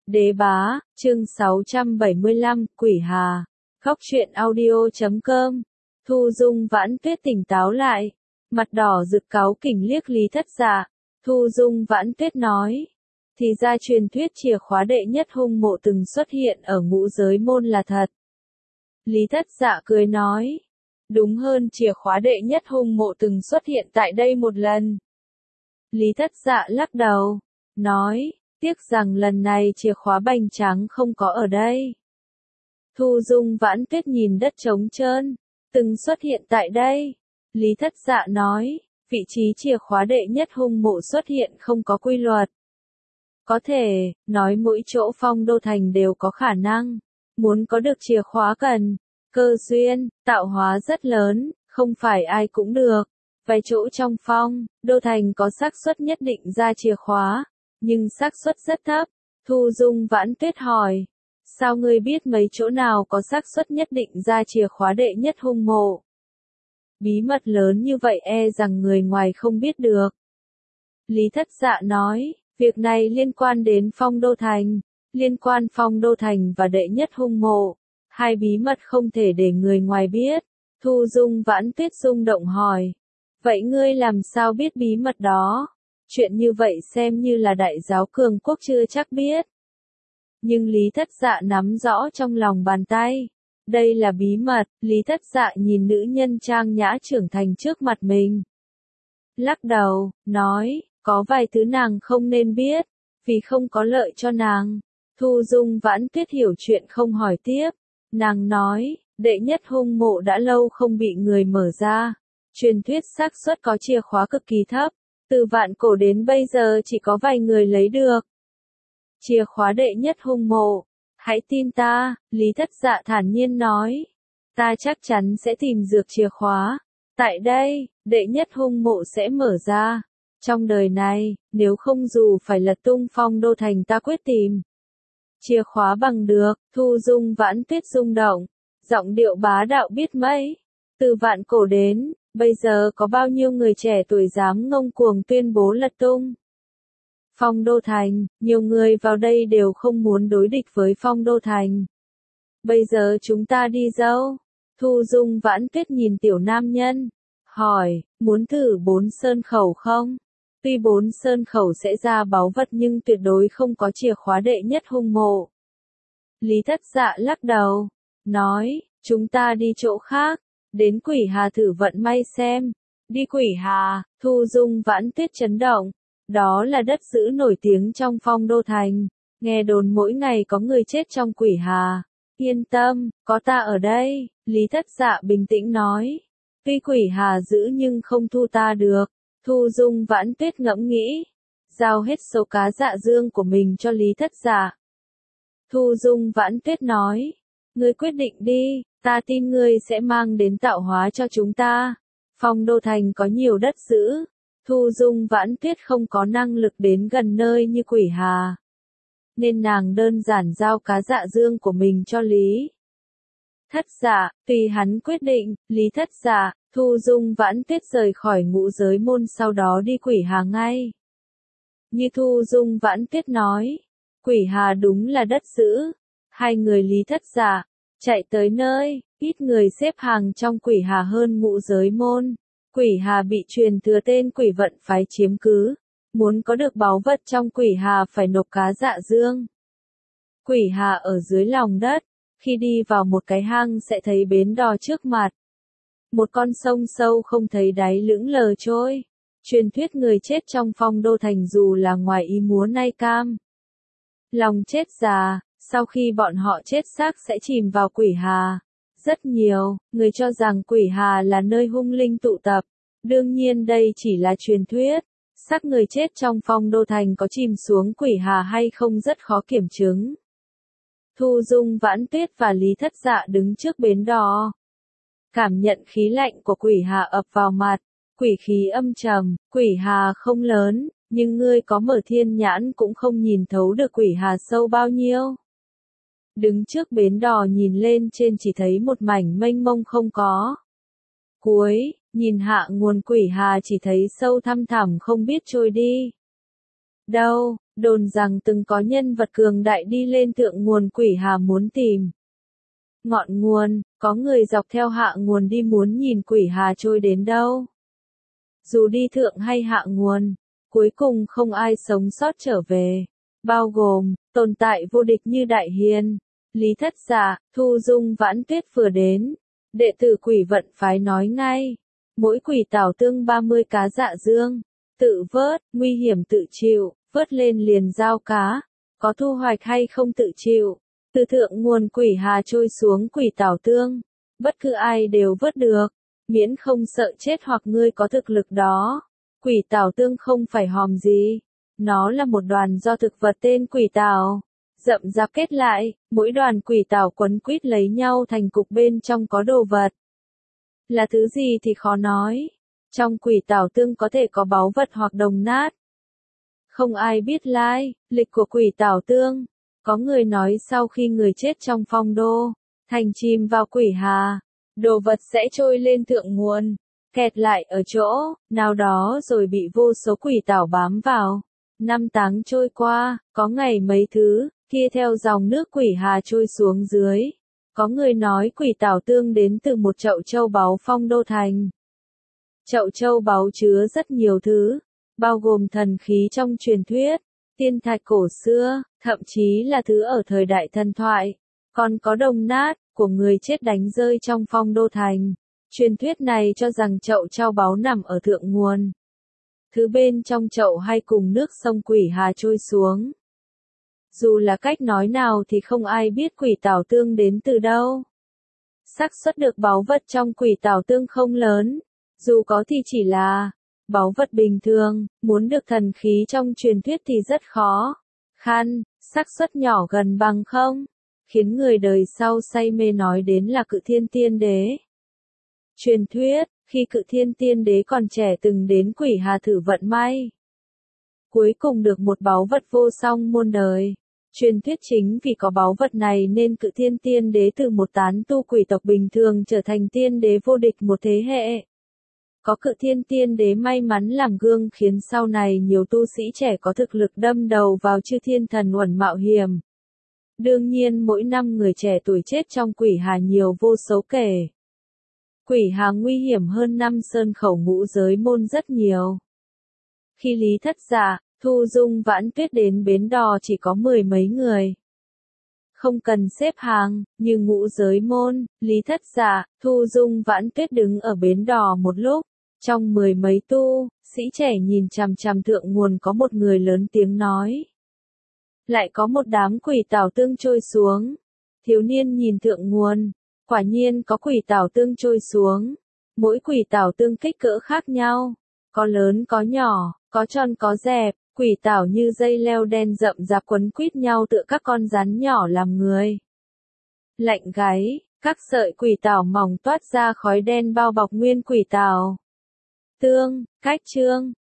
Đế bá, chương 675, Quỷ Hà. Khóc truyện audio.com. Thu Dung Vãn Tuyết tỉnh táo lại, mặt đỏ rực cáu kỉnh liếc Lý Thất Dạ. Thu Dung Vãn Tuyết nói, thì ra truyền thuyết chìa khóa đệ nhất hung mộ từng xuất hiện ở Ngũ Giới Môn là thật. Lý Thất Dạ cười nói, đúng hơn, chìa khóa đệ nhất hung mộ từng xuất hiện tại đây một lần. Lý Thất Dạ lắc đầu, nói, tiếc rằng lần này chìa khóa bành trắng không có ở đây. Thu Dung Vãn Tuyết nhìn đất trống trơn, từng xuất hiện tại đây. Lý Thất Dạ nói, vị trí chìa khóa đệ nhất hung mộ xuất hiện không có quy luật. Có thể, nói mỗi chỗ Phong Đô Thành đều có khả năng. Muốn có được chìa khóa cần, cơ duyên, tạo hóa rất lớn, không phải ai cũng được. Vài chỗ trong Phong Đô Thành có xác suất nhất định ra chìa khóa, nhưng xác suất rất thấp. Thu Dung Vãn Tuyết hỏi, sao ngươi biết mấy chỗ nào có xác suất nhất định ra chìa khóa đệ nhất hung mộ? Bí mật lớn như vậy e rằng người ngoài không biết được. Lý Thất Dạ nói, việc này liên quan đến Phong Đô Thành, liên quan Phong Đô Thành và đệ nhất hung mộ. Hai bí mật không thể để người ngoài biết. Thu Dung Vãn Tuyết rung động hỏi, vậy ngươi làm sao biết bí mật đó? Chuyện như vậy xem như là đại giáo cường quốc chưa chắc biết. Nhưng Lý Thất Dạ nắm rõ trong lòng bàn tay. Đây là bí mật. Lý Thất Dạ nhìn nữ nhân trang nhã trưởng thành trước mặt mình. Lắc đầu, nói, có vài thứ nàng không nên biết, vì không có lợi cho nàng. Thu Dung Vãn Tuyết hiểu chuyện không hỏi tiếp. Nàng nói, đệ nhất hung mộ đã lâu không bị người mở ra. Truyền thuyết xác suất có chìa khóa cực kỳ thấp. Từ vạn cổ đến bây giờ chỉ có vài người lấy được chìa khóa đệ nhất hung mộ. Hãy tin ta, Lý Thất Dạ thản nhiên nói. Ta chắc chắn sẽ tìm dược chìa khóa. Tại đây, đệ nhất hung mộ sẽ mở ra. Trong đời này, nếu không dù phải lật tung Phong Đô Thành ta quyết tìm chìa khóa bằng được. Thu Dung Vãn Tuyết rung động, giọng điệu bá đạo biết mấy. Từ vạn cổ đến, bây giờ có bao nhiêu người trẻ tuổi dám ngông cuồng tuyên bố lật tung Phong Đô Thành, nhiều người vào đây đều không muốn đối địch với Phong Đô Thành. Bây giờ chúng ta đi đâu? Thu Dung Vãn Tuyết nhìn tiểu nam nhân, hỏi, muốn thử 4 sơn khẩu không? Tuy 4 sơn khẩu sẽ ra báu vật nhưng tuyệt đối không có chìa khóa đệ nhất hung mộ. Lý Thất Dạ lắc đầu, nói, chúng ta đi chỗ khác, đến Quỷ Hà thử vận may xem. Đi Quỷ Hà, Thu Dung Vãn Tuyết chấn động. Đó là đất dữ nổi tiếng trong Phong Đô Thành. Nghe đồn mỗi ngày có người chết trong Quỷ Hà. Yên tâm, có ta ở đây, Lý Thất Dạ bình tĩnh nói. Tuy Quỷ Hà dữ nhưng không thu ta được. Thu Dung Vãn Tuyết ngẫm nghĩ. Giao hết số cá dạ dương của mình cho Lý Thất Dạ. Thu Dung Vãn Tuyết nói. Ngươi quyết định đi, ta tin ngươi sẽ mang đến tạo hóa cho chúng ta. Phong Đô Thành có nhiều đất dữ. Thu Dung Vãn Tuyết không có năng lực đến gần nơi như Quỷ Hà. Nên nàng đơn giản giao cá dạ dương của mình cho Lý Thất Dạ. Tùy hắn quyết định, Lý Thất Dạ, Thu Dung Vãn Tuyết rời khỏi Ngũ Giới Môn sau đó đi Quỷ Hà ngay. Như Thu Dung Vãn Tuyết nói, Quỷ Hà đúng là đất dữ. Hai người Lý Thất Dạ chạy tới nơi, ít người xếp hàng trong Quỷ Hà hơn Ngũ Giới Môn. Quỷ Hà bị truyền thừa tên Quỷ Vận phái chiếm cứ. Muốn có được báu vật trong Quỷ Hà phải nộp cá dạ dương. Quỷ Hà ở dưới lòng đất. Khi đi vào một cái hang sẽ thấy bến đò trước mặt. Một con sông sâu không thấy đáy lững lờ trôi. Truyền thuyết người chết trong Phong Đô Thành dù là ngoài ý múa nay cam. Lòng chết già, sau khi bọn họ chết xác sẽ chìm vào Quỷ Hà. Rất nhiều người cho rằng Quỷ Hà là nơi hung linh tụ tập. Đương nhiên đây chỉ là truyền thuyết. Xác người chết trong Phong Đô Thành có chìm xuống Quỷ Hà hay không rất khó kiểm chứng. Thu Dung Vãn Tuyết và Lý Thất Dạ đứng trước bến đò. Cảm nhận khí lạnh của Quỷ Hà ập vào mặt. Quỷ khí âm trầm. Quỷ Hà không lớn, nhưng ngươi có mở thiên nhãn cũng không nhìn thấu được Quỷ Hà sâu bao nhiêu. Đứng trước bến đò nhìn lên trên chỉ thấy một mảnh mênh mông không có cuối, nhìn hạ nguồn Quỷ Hà chỉ thấy sâu thăm thẳm không biết trôi đi. Đâu, đồn rằng từng có nhân vật cường đại đi lên thượng nguồn Quỷ Hà muốn tìm ngọn nguồn, có người dọc theo hạ nguồn đi muốn nhìn Quỷ Hà trôi đến đâu. Dù đi thượng hay hạ nguồn, cuối cùng không ai sống sót trở về, bao gồm tồn tại vô địch như Đại Hiền, Lý Thất Dạ, Thu Dung Vãn Tuyết vừa đến. Đệ tử Quỷ Vận phái nói ngay, mỗi quỷ tảo tương 30 cá dạ dương, tự vớt, nguy hiểm tự chịu, vớt lên liền giao cá, có thu hoạch hay không tự chịu. Từ thượng nguồn Quỷ Hà trôi xuống quỷ tảo tương, bất cứ ai đều vớt được, miễn không sợ chết hoặc ngươi có thực lực đó. Quỷ tảo tương không phải hòm gì, nó là một đoàn do thực vật tên quỷ tảo rậm rạp kết lại, mỗi đoàn quỷ tảo quấn quýt lấy nhau thành cục, bên trong có đồ vật. Là thứ gì thì khó nói. Trong quỷ tảo tương có thể có báu vật hoặc đồng nát. Không ai biết lai lịch của quỷ tảo tương. Có người nói sau khi người chết trong phong đô thành chìm vào Quỷ Hà, đồ vật sẽ trôi lên thượng nguồn, kẹt lại ở chỗ nào đó rồi bị vô số quỷ tảo bám vào. Năm tháng trôi qua, có ngày mấy thứ kia theo dòng nước Quỷ Hà trôi xuống dưới. Có người nói quỷ tảo tương đến từ một chậu châu báu phong đô thành. Chậu châu báu chứa rất nhiều thứ, bao gồm thần khí trong truyền thuyết, tiên thạch cổ xưa, thậm chí là thứ ở thời đại thần thoại, còn có đồng nát của người chết đánh rơi trong phong đô thành. Truyền thuyết này cho rằng chậu châu báu nằm ở thượng nguồn. Thứ bên trong chậu hay cùng nước sông Quỷ Hà trôi xuống. Dù là cách nói nào thì không ai biết quỷ tảo tương đến từ đâu. Xác suất được báu vật trong quỷ tảo tương không lớn, dù có thì chỉ là báu vật bình thường, muốn được thần khí trong truyền thuyết thì rất khó khăn, xác suất nhỏ gần bằng không, khiến người đời sau say mê nói đến là Cự Thiên Tiên Đế. Truyền thuyết, khi Cự Thiên Tiên Đế còn trẻ từng đến Quỷ Hà thử vận may. Cuối cùng được một báu vật vô song muôn đời. Truyền thuyết chính vì có báu vật này nên Cự Thiên Tiên Đế từ một tán tu quỷ tộc bình thường trở thành tiên đế vô địch một thế hệ. Có Cự Thiên Tiên Đế may mắn làm gương khiến sau này nhiều tu sĩ trẻ có thực lực đâm đầu vào chư thiên thần uẩn mạo hiểm. Đương nhiên mỗi năm người trẻ tuổi chết trong Quỷ Hà nhiều vô số kể. Quỷ Hà nguy hiểm hơn năm sơn khẩu ngũ giới môn rất nhiều. Khi Lý Thất Dạ, Thu Dung Vãn Tuyết đến bến đò chỉ có 10 mấy người. Không cần xếp hàng, như ngũ giới môn, Lý Thất Dạ, Thu Dung Vãn Tuyết đứng ở bến đò một lúc. Trong 10 mấy tu, sĩ trẻ nhìn chằm chằm thượng nguồn có một người lớn tiếng nói. Lại có một đám quỷ tảo tương trôi xuống. Thiếu niên nhìn thượng nguồn, quả nhiên có quỷ tảo tương trôi xuống. Mỗi quỷ tảo tương kích cỡ khác nhau, có lớn có nhỏ, có tròn có dẹp, quỷ tảo như dây leo đen rậm rạp quấn quýt nhau tựa các con rắn nhỏ làm người lạnh gáy, các sợi quỷ tảo mỏng toát ra khói đen bao bọc nguyên quỷ tảo tương. Cách chương